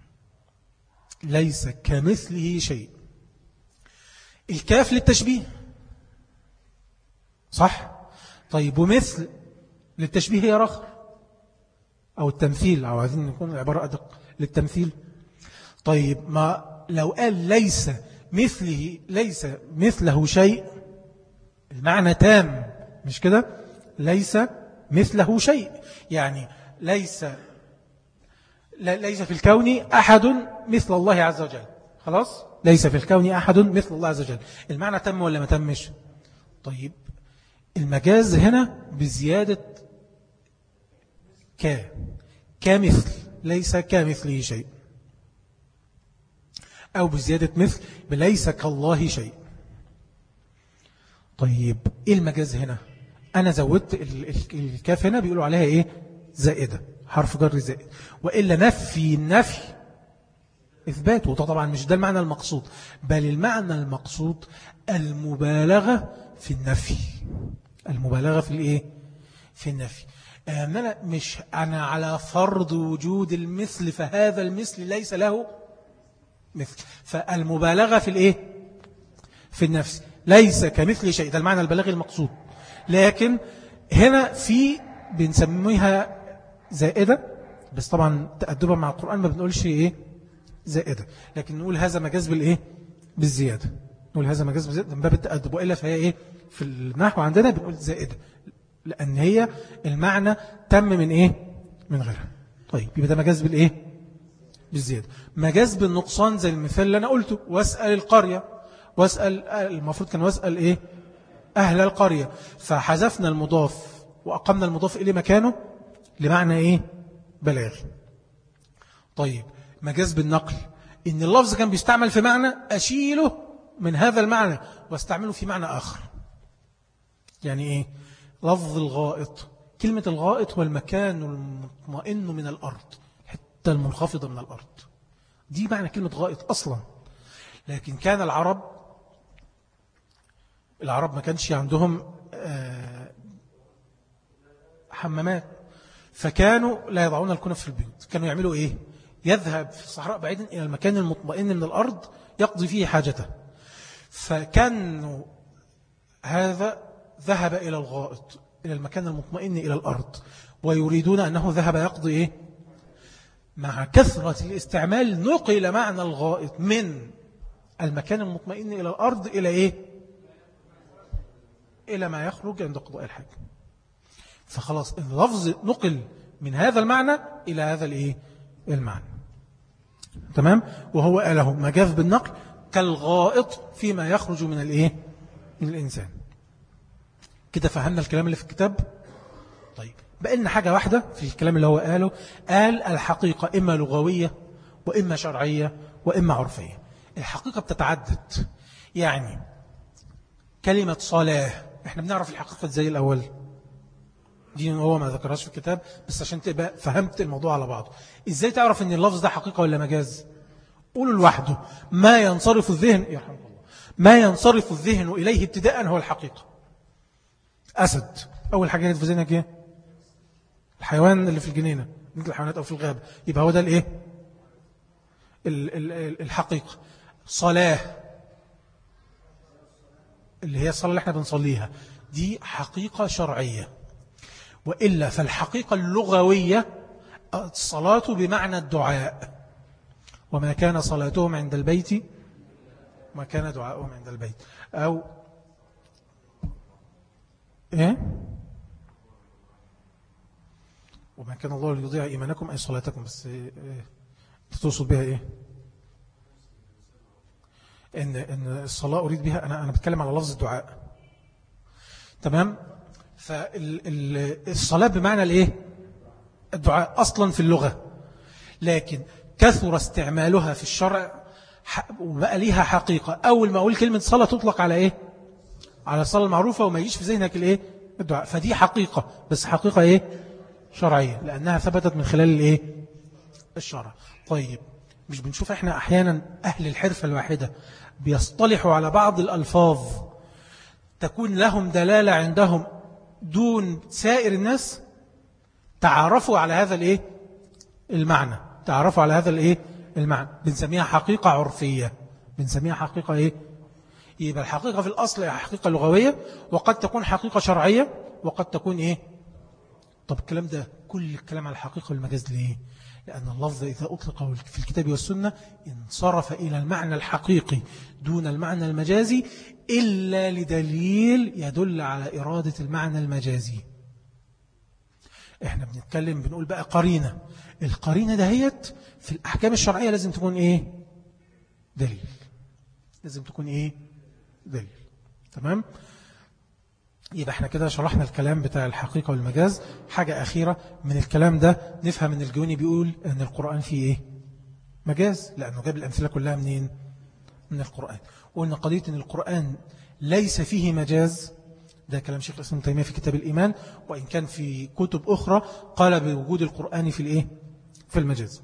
S1: ليس كمثله شيء. الكاف للتشبيه صح؟ طيب ومثل للتشبيه هي رخر أو التمثيل، أو عايزين نكون العبارة أدق للتمثيل. طيب ما لو قال ليس مثله، ليس مثله شيء، المعنى تام مش كده؟ ليس مثله شيء يعني ليس ليس في الكون أحد مثل الله عز وجل، خلاص ليس في الكون أحد مثل الله عز وجل. المعنى تم ولا ما تمش؟ طيب المجاز هنا بزيادة ك كمثل، ليس كمثله شيء، أو بزيادة مثل بليس كالله شيء. طيب إيه المجاز هنا؟ أنا زودت الكاف هنا بيقولوا عليها إيه زائدة، حرف جر زائد، وإلا نفي النفي إثبات، وده طبعا مش ده المعنى المقصود، بل المعنى المقصود المبالغة في النفي، المبالغة في الإيه في النفي. أنا مش أنا على فرض وجود المثل، فهذا المثل ليس له مثل، فالمبالغة في الإيه في النفس، ليس كمثل شيء، ده المعنى البلاغي المقصود. لكن هنا في بنسميها زائدة، بس طبعا تأدبا مع القرآن ما بنقولش إيه زائدة، لكن نقول هذا مجاز بالإيه بالزيادة، نقول هذا مجاز بالزيادة من باب التأدب، وإلا فهي إيه في النحو عندنا بنقول زائدة، لأن هي المعنى تم من إيه من غيرها. طيب يبقى ده مجاز بالإيه بالزيادة. مجاز بالنقصان زي المثال اللي أنا قلته، واسأل القرية، واسأل المفروض كان واسأل إيه أهل القرية، فحذفنا المضاف وأقمنا المضاف إليه مكانه لمعنى إيه بلاغي. طيب مجاز بالنقل إن اللفظ كان بيستعمل في معنى أشيله من هذا المعنى واستعمله في معنى آخر. يعني إيه لفظ الغائط، كلمة الغائط هو المكان المطمئن من الأرض، حتى المنخفضة من الأرض، دي معنى كلمة غائط أصلا. لكن كان العرب العرب ما كانش عندهم حمامات، فكانوا لا يضعون الكنف في البيوت، كانوا يعملوا إيه يذهب في الصحراء بعيدا إلى المكان المطمئن من الأرض يقضي فيه حاجته، فكانوا هذا ذهب إلى الغائط، إلى المكان المطمئن إلى الأرض، ويريدون أنه ذهب يقضي إيه مع كثرة الاستعمال نقل معنى الغائط من المكان المطمئن إلى الأرض إلى إيه إلى ما يخرج عند قضاء الحاجة. فخلاص اللفظ نقل من هذا المعنى إلى هذا الإيه المعنى، تمام. وهو له مجاز بالنقل كالغائط فيما يخرج من الإيه من الإنسان. كده فهمنا الكلام اللي في الكتاب. طيب بقى لنا حاجة واحدة في الكلام اللي هو قاله، قال الحقيقة إما لغوية وإما شرعية وإما عرفية. الحقيقة بتتعدد، يعني كلمة صلاة احنا بنعرف الحقيقة ازاي الأول، دي هو ما ذكرهاش في الكتاب بس عشان تبقى فهمت الموضوع على بعضه. ازاي تعرف ان اللفظ ده حقيقة ولا مجاز؟ قولوا لوحده ما ينصرف الذهن يرحمك الله ما ينصرف الذهن إليه ابتداء هو الحقيقة. أسد أول حاجة في ذهنك ايه؟ الحيوان اللي في الجنينة مثل الحيوانات أو في الغابة، يبقى هو ده الايه الحقيقة. صلاة اللي هي الصلاة اللي احنا بنصليها دي حقيقة شرعية، وإلا فالحقيقة اللغوية الصلاة بمعنى الدعاء، وما كان صلاتهم عند البيت ما كان دعاؤهم عند البيت، أو إيه وما كان الله ليضيع إيمانكم أي صلاتكم، بس إيه تقصد بها إيه؟ إن, إن الصلاة أريد بها أنا أنا بتكلم على لفظ الدعاء، تمام؟ فالصلاة بمعنى الإيه؟ الدعاء أصلا في اللغة، لكن كثر استعمالها في الشرع وبقى ليها حقيقة. أول ما أقول كلمة صلاة تطلق على إيه؟ على الصلاة المعروفة، وما يجيش في ذهنك الإيه؟ الدعاء. فدي حقيقة، بس حقيقة إيه؟ شرعية، لأنها ثبتت من خلال الإيه؟ الشرع. طيب مش بنشوف إحنا أحيانا أهل الحرفة الواحدة بيصطلحوا على بعض الألفاظ تكون لهم دلالة عندهم دون سائر الناس؟ تعرفوا على هذا الإيه؟ المعنى، تعرفوا على هذا الإيه؟ المعنى، بنسميها حقيقة عرفية، بنسميها حقيقة إيه؟ يبقى الحقيقة في الأصل هي حقيقة لغوية، وقد تكون حقيقة شرعية، وقد تكون إيه؟ طب الكلام ده كل الكلام على الحقيقة والمجاز ليه؟ لأن اللفظ إذا أطلق في الكتاب والسنة انصرف إلى المعنى الحقيقي دون المعنى المجازي، إلا لدليل يدل على إرادة المعنى المجازي. إحنا بنتكلم بنقول بقى قرينة، القرينة دهيت في الأحكام الشرعية لازم تكون إيه؟ دليل، لازم تكون إيه؟ دليل. تمام؟ يبقى احنا كده شرحنا الكلام بتاع الحقيقة والمجاز. حاجة أخيرة من الكلام ده نفهم ان الجوني بيقول ان القرآن فيه ايه؟ مجاز، لأنه جاب الأمثلة كلها منين؟ من القرآن. وقلنا قضية ان القرآن ليس فيه مجاز، ده كلام شيخ الإسلام ابن تيمية في كتاب الإيمان، وإن كان في كتب أخرى قال بوجود القرآن في الايه؟ في المجاز.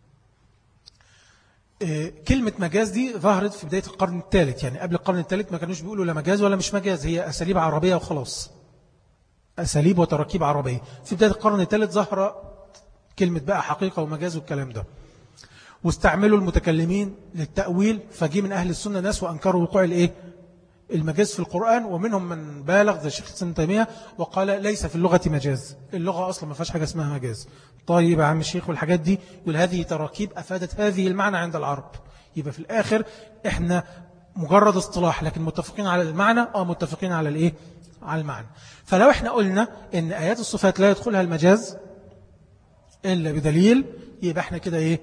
S1: كلمة مجاز دي ظهرت في بداية القرن الثالث، يعني قبل القرن الثالث ما كانوش بيقولوا لا مجاز ولا مش مجاز، هي أساليب عربية وخلاص، أساليب وتراكيب عربية. في بداية القرن الثالث ظهر كلمة بقى حقيقة ومجاز والكلام ده، واستعملوا المتكلمين للتأويل، فجي من أهل السنة ناس وأنكروا وقوع الإيه؟ المجاز في القرآن، ومنهم من بالغ زي الشيخ الإسلام ابن تيمية وقال ليس في اللغة مجاز، اللغة أصلا ما فيهاش حاجة اسمها مجاز. طيب يا عم الشيخ والحاجات دي، يقول هذه تراكيب أفادت هذه المعنى عند العرب. يبقى في الآخر إحنا مجرد اصطلاح، لكن متفقين على المعنى، آه متفقين على الإيه؟ على المعنى. فلو إحنا قلنا إن آيات الصفات لا يدخلها المجاز إلا بدليل، يبقى إحنا كده إيه؟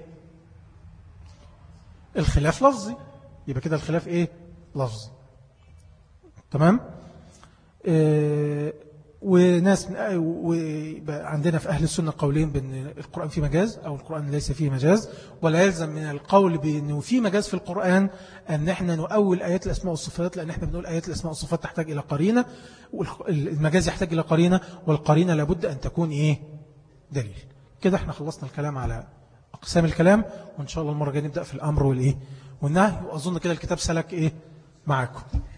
S1: الخلاف لفظي، يبقى كده الخلاف إيه؟ لفظي. تمام؟ إيه وناس عندنا في أهل السنة قولين بأن القرآن فيه مجاز أو القرآن ليس فيه مجاز، ولا يلزم من القول بأنه فيه مجاز في القرآن أن احنا نؤول آيات الأسماء والصفات، لأن احنا بنقول آيات الأسماء والصفات تحتاج إلى قرينة، والمجاز يحتاج إلى قرينة، والقرينة لابد أن تكون إيه؟ دليل. كده احنا خلصنا الكلام على أقسام الكلام، وإن شاء الله المرة الجاية نبدأ في الأمر والإيه؟ والنهي، وأظن كده الكتاب سلك إيه؟ معكم.